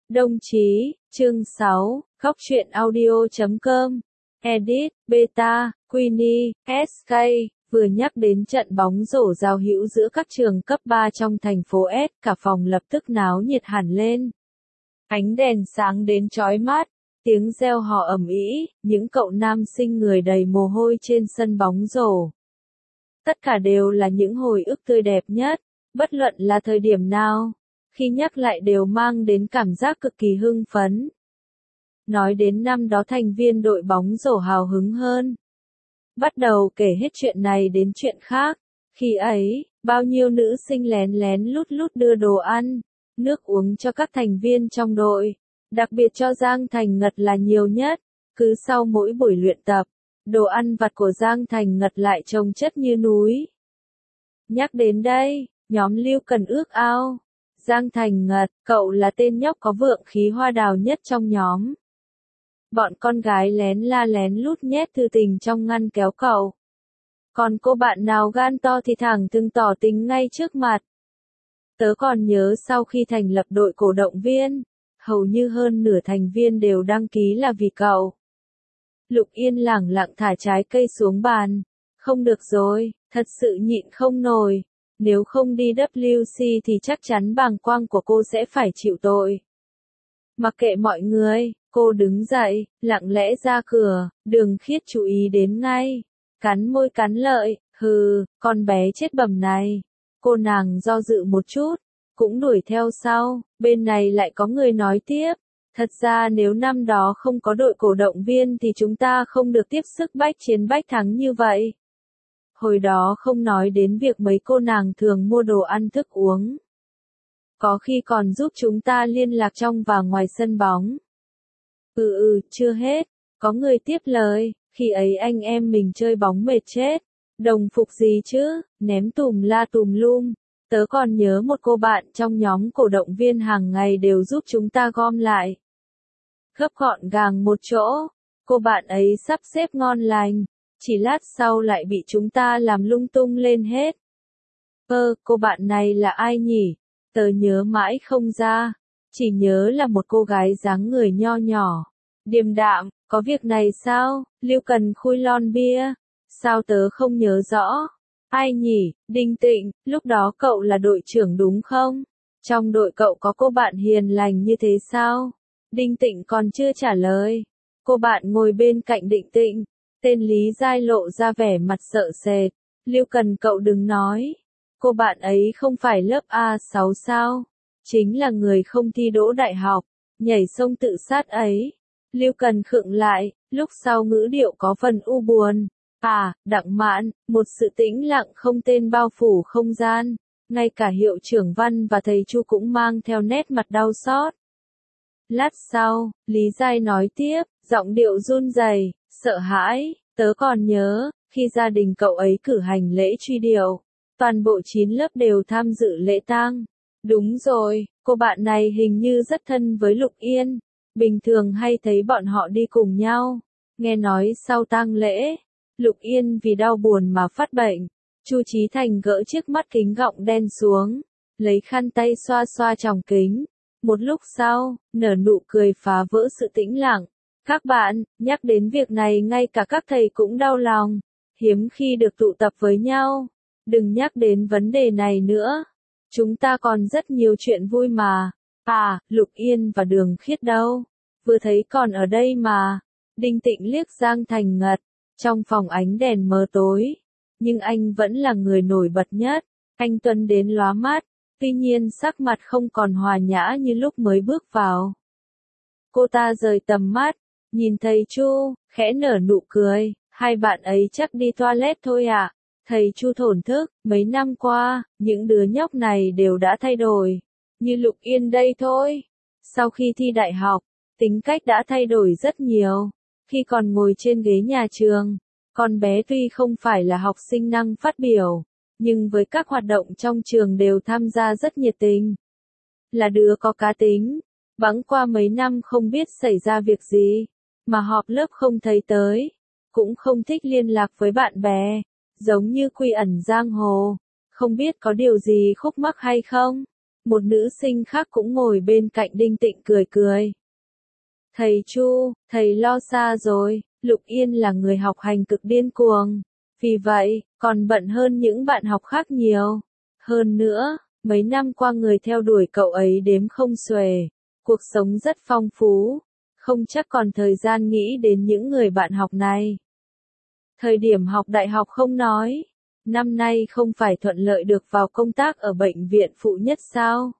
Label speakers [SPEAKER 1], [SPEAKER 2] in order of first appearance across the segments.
[SPEAKER 1] Đồng chí, chương 6, Góc truyện audio.com, Edit, Beta, Queenie, SK, vừa nhắc đến trận bóng rổ giao hữu giữa các trường cấp 3 trong thành phố S, cả phòng lập tức náo nhiệt hẳn lên. Ánh đèn sáng đến chói mắt, tiếng reo hò ầm ĩ, những cậu nam sinh người đầy mồ hôi trên sân bóng rổ. Tất cả đều là những hồi ức tươi đẹp nhất, bất luận là thời điểm nào, khi nhắc lại đều mang đến cảm giác cực kỳ hưng phấn. Nói đến năm đó thành viên đội bóng rổ hào hứng hơn. Bắt đầu kể hết chuyện này đến chuyện khác, khi ấy, bao nhiêu nữ sinh lén lén lút lút đưa đồ ăn, nước uống cho các thành viên trong đội, đặc biệt cho Giang Thành Ngật là nhiều nhất, cứ sau mỗi buổi luyện tập, đồ ăn vặt của Giang Thành Ngật lại chồng chất như núi. Nhắc đến đây, nhóm Lưu Cần ước ao. Giang Thành Ngật, cậu là tên nhóc có vượng khí hoa đào nhất trong nhóm. Bọn con gái lén la lén lút nhét thư tình trong ngăn kéo cậu. Còn cô bạn nào gan to thì thẳng thừng tỏ tình ngay trước mặt. Tớ còn nhớ sau khi thành lập đội cổ động viên, hầu như hơn nửa thành viên đều đăng ký là vì cậu. Lục Yên lẳng lặng thả trái cây xuống bàn. Không được rồi, thật sự nhịn không nổi. Nếu không đi WC thì chắc chắn bàng quang của cô sẽ phải chịu tội. Mặc kệ mọi người, cô đứng dậy, lặng lẽ ra cửa, Đường Khiết chú ý đến ngay. Cắn môi cắn lợi, hừ, con bé chết bầm này. Cô nàng do dự một chút, cũng đuổi theo sau, bên này lại có người nói tiếp. Thật ra nếu năm đó không có đội cổ động viên thì chúng ta không được tiếp sức bách chiến bách thắng như vậy. Hồi đó không nói đến việc mấy cô nàng thường mua đồ ăn thức uống. Có khi còn giúp chúng ta liên lạc trong và ngoài sân bóng. Chưa hết. Có người tiếp lời, khi ấy anh em mình chơi bóng mệt chết. Đồng phục gì chứ, ném tùm la tùm lum. Tớ còn nhớ một cô bạn trong nhóm cổ động viên hàng ngày đều giúp chúng ta gom lại. Gấp gọn gàng một chỗ, cô bạn ấy sắp xếp ngon lành. Chỉ lát sau lại bị chúng ta làm lung tung lên hết. Cô bạn này là ai nhỉ? Tớ nhớ mãi không ra. Chỉ nhớ là một cô gái dáng người nho nhỏ. Điềm đạm, có việc này sao? Lưu Cần khui lon bia. Sao tớ không nhớ rõ? Ai nhỉ? Đinh Tịnh, lúc đó cậu là đội trưởng đúng không? Trong đội cậu có cô bạn hiền lành như thế sao? Đinh Tịnh còn chưa trả lời. Cô bạn ngồi bên cạnh Đinh Tịnh. Tên Lý Giai lộ ra vẻ mặt sợ sệt. Lưu Cần cậu đừng nói. Cô bạn ấy không phải lớp A6 sao? Chính là người không thi đỗ đại học, nhảy sông tự sát ấy. Lưu Cần khựng lại, lúc sau ngữ điệu có phần u buồn. Đặng Mạn, một sự tĩnh lặng không tên bao phủ không gian. Ngay cả hiệu trưởng Văn và thầy Chu cũng mang theo nét mặt đau xót. Lát sau, Lý Giai nói tiếp, giọng điệu run rẩy, sợ hãi, tớ còn nhớ, khi gia đình cậu ấy cử hành lễ truy điệu, toàn bộ 9 lớp đều tham dự lễ tang. Đúng rồi, cô bạn này hình như rất thân với Lục Yên, bình thường hay thấy bọn họ đi cùng nhau. Nghe nói sau tang lễ, Lục Yên vì đau buồn mà phát bệnh. Chu Chí Thành gỡ chiếc mắt kính gọng đen xuống, lấy khăn tay xoa xoa tròng kính. Một lúc sau, nở nụ cười phá vỡ sự tĩnh lặng. Các bạn, nhắc đến việc này ngay cả các thầy cũng đau lòng. Hiếm khi được tụ tập với nhau. Đừng nhắc đến vấn đề này nữa. Chúng ta còn rất nhiều chuyện vui mà. Lục Yên và Đường Khiết đâu? Vừa thấy còn ở đây mà. Đinh Tịnh liếc Giang Thành Ngật. Trong phòng ánh đèn mờ tối. Nhưng anh vẫn là người nổi bật nhất. Anh Tuấn đến lóa mắt. Tuy nhiên sắc mặt không còn hòa nhã như lúc mới bước vào. Cô ta rời tầm mắt, nhìn thầy Chu, khẽ nở nụ cười, hai bạn ấy chắc đi toilet thôi ạ. Thầy Chu thổn thức, mấy năm qua, những đứa nhóc này đều đã thay đổi, như Lục Yên đây thôi. Sau khi thi đại học, tính cách đã thay đổi rất nhiều. Khi còn ngồi trên ghế nhà trường, con bé tuy không phải là học sinh năng phát biểu, nhưng với các hoạt động trong trường đều tham gia rất nhiệt tình. Là đứa có cá tính. Bẵng qua mấy năm không biết xảy ra việc gì, mà họp lớp không thấy tới, cũng không thích liên lạc với bạn bè, giống như quy ẩn giang hồ, không biết có điều gì khúc mắc hay không. Một nữ sinh khác cũng ngồi bên cạnh Đinh Tịnh cười cười. Thầy Chu, thầy lo xa rồi, Lục Yên là người học hành cực điên cuồng. Vì vậy, còn bận hơn những bạn học khác nhiều. Hơn nữa, mấy năm qua người theo đuổi cậu ấy đếm không xuể. Cuộc sống rất phong phú, không chắc còn thời gian nghĩ đến những người bạn học này. Thời điểm học đại học không nói, năm nay không phải thuận lợi được vào công tác ở bệnh viện phụ nhất sao?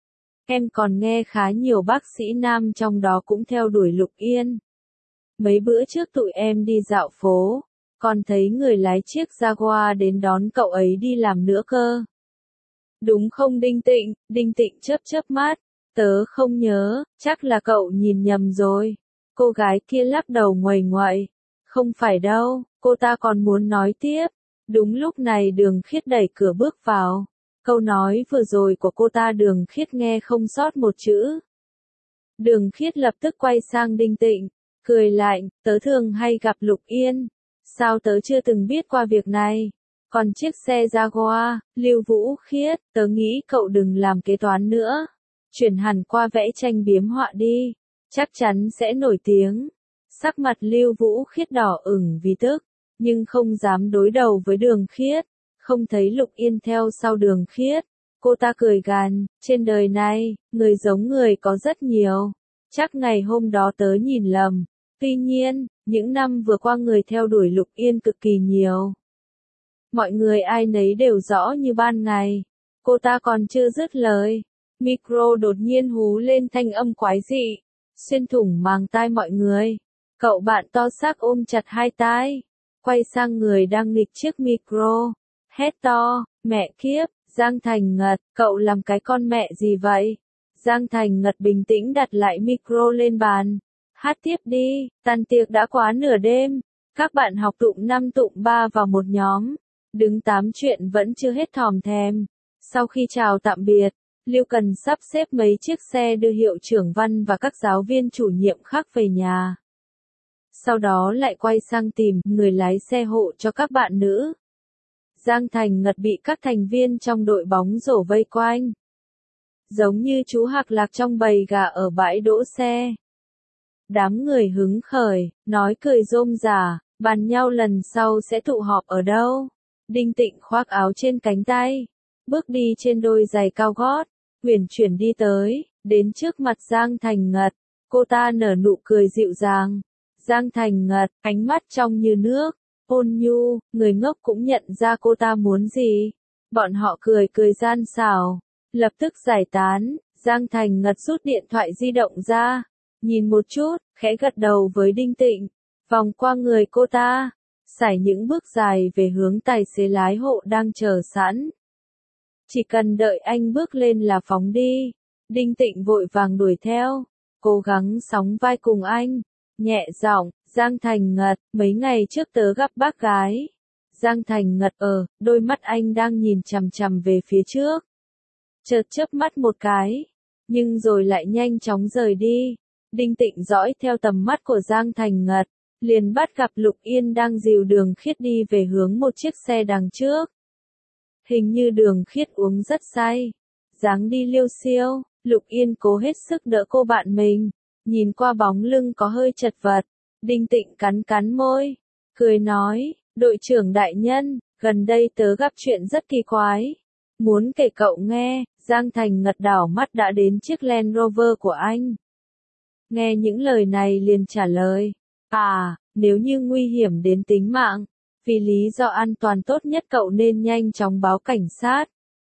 [SPEAKER 1] Em còn nghe khá nhiều bác sĩ nam trong đó cũng theo đuổi Lục Yên. Mấy bữa trước tụi em đi dạo phố, còn thấy người lái chiếc Jaguar đến đón cậu ấy đi làm nữa cơ. Đúng không Đinh Tịnh? Đinh Tịnh chớp chớp mắt. Tớ không nhớ, chắc là cậu nhìn nhầm rồi. Cô gái kia lắc đầu nguầy nguậy. Không phải đâu, cô ta còn muốn nói tiếp. Đúng lúc này Đường Khiết đẩy cửa bước vào. Câu nói vừa rồi của cô ta Đường Khiết nghe không sót một chữ. Đường Khiết lập tức quay sang Đinh Tịnh, cười lạnh, tớ thường hay gặp Lục Yên. Sao tớ chưa từng biết qua việc này? Còn chiếc xe Jaguar, Lưu Vũ Khiết, tớ nghĩ cậu đừng làm kế toán nữa. Chuyển hẳn qua vẽ tranh biếm họa đi, chắc chắn sẽ nổi tiếng. Sắc mặt Lưu Vũ Khiết đỏ ửng vì tức, nhưng không dám đối đầu với Đường Khiết. Không thấy Lục Yên theo sau Đường Khiết. Cô ta cười gằn, trên đời này, người giống người có rất nhiều. Chắc ngày hôm đó tớ nhìn lầm. Tuy nhiên, những năm vừa qua người theo đuổi Lục Yên cực kỳ nhiều. Mọi người ai nấy đều rõ như ban ngày. Cô ta còn chưa dứt lời. Micro đột nhiên hú lên thanh âm quái dị, xuyên thủng màng tai mọi người. Cậu bạn to xác ôm chặt hai tai, quay sang người đang nghịch chiếc micro, hét to, mẹ kiếp, Giang Thành Ngật, cậu làm cái con mẹ gì vậy? Giang Thành Ngật bình tĩnh đặt lại micro lên bàn. Hát tiếp đi, tan tiệc đã quá nửa đêm, các bạn học tụm 5 tụm 3 vào một nhóm, đứng tám chuyện vẫn chưa hết thòm thèm. Sau khi chào tạm biệt, Lưu Cần sắp xếp mấy chiếc xe đưa hiệu trưởng Văn và các giáo viên chủ nhiệm khác về nhà. Sau đó lại quay sang tìm người lái xe hộ cho các bạn nữ. Giang Thành Ngật bị các thành viên trong đội bóng rổ vây quanh. Giống như chú hạc lạc trong bầy gà ở bãi đỗ xe. Đám người hứng khởi, nói cười rôm rả, bàn nhau lần sau sẽ tụ họp ở đâu. Đinh Tịnh khoác áo trên cánh tay, bước đi trên đôi giày cao gót, uyển chuyển đi tới, đến trước mặt Giang Thành Ngật. Cô ta nở nụ cười dịu dàng. Giang Thành Ngật, ánh mắt trong như nước, ôn nhu, người ngốc cũng nhận ra cô ta muốn gì. Bọn họ cười cười gian xảo, lập tức giải tán. Giang Thành Ngật rút điện thoại di động ra, nhìn một chút, khẽ gật đầu với Đinh Tịnh, vòng qua người cô ta, sải những bước dài về hướng tài xế lái hộ đang chờ sẵn. Chỉ cần đợi anh bước lên là phóng đi. Đinh Tịnh vội vàng đuổi theo, cố gắng sóng vai cùng anh, nhẹ giọng, Giang Thành Ngật, mấy ngày trước tớ gặp bác gái. Giang Thành Ngật đôi mắt anh đang nhìn chằm chằm về phía trước. Chợt chớp mắt một cái, nhưng rồi lại nhanh chóng rời đi. Đinh Tịnh dõi theo tầm mắt của Giang Thành Ngật, liền bắt gặp Lục Yên đang dìu Đường Khiết đi về hướng một chiếc xe đằng trước. Hình như Đường Khiết uống rất say, dáng đi liêu xiêu. Lục Yên cố hết sức đỡ cô bạn mình, nhìn qua bóng lưng có hơi chật vật. Đinh Tịnh cắn cắn môi, cười nói, đội trưởng đại nhân, gần đây tớ gặp chuyện rất kỳ quái. Muốn kể cậu nghe. Giang Thành Ngật đảo mắt đã đến chiếc Land Rover của anh. Nghe những lời này liền trả lời, nếu như nguy hiểm đến tính mạng, vì lý do an toàn tốt nhất cậu nên nhanh chóng báo cảnh sát.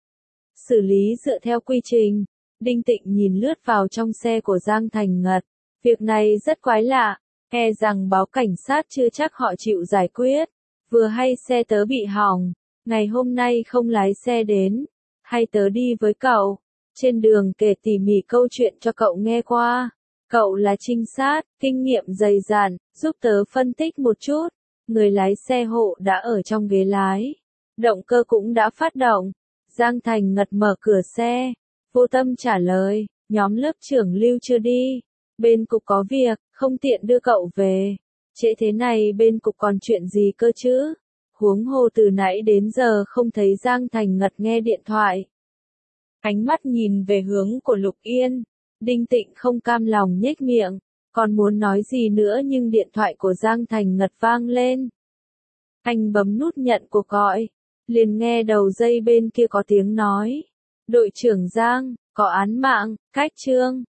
[SPEAKER 1] Xử lý dựa theo quy trình. Đinh Tịnh nhìn lướt vào trong xe của Giang Thành Ngật. Việc này rất quái lạ, e rằng báo cảnh sát chưa chắc họ chịu giải quyết. Vừa hay xe tớ bị hỏng, ngày hôm nay không lái xe đến, hay tớ đi với cậu, trên đường kể tỉ mỉ câu chuyện cho cậu nghe qua. Cậu là trinh sát, kinh nghiệm dày dặn, giúp tớ phân tích một chút. Người lái xe hộ đã ở trong ghế lái, động cơ cũng đã phát động. Giang Thành Ngật mở cửa xe, vô tâm trả lời, nhóm lớp trưởng Lưu chưa đi, bên cục có việc, không tiện đưa cậu về. Trễ thế này bên cục còn chuyện gì cơ chứ? Huống hồ từ nãy đến giờ không thấy Giang Thành Ngật nghe điện thoại. Ánh mắt nhìn về hướng của Lục Yên. Đinh Tịnh không cam lòng nhếch miệng, còn muốn nói gì nữa nhưng điện thoại của Giang Thành Ngật vang lên. Anh bấm nút nhận cuộc gọi, liền nghe đầu dây bên kia có tiếng nói. Đội trưởng Giang, có án mạng, cách Trương.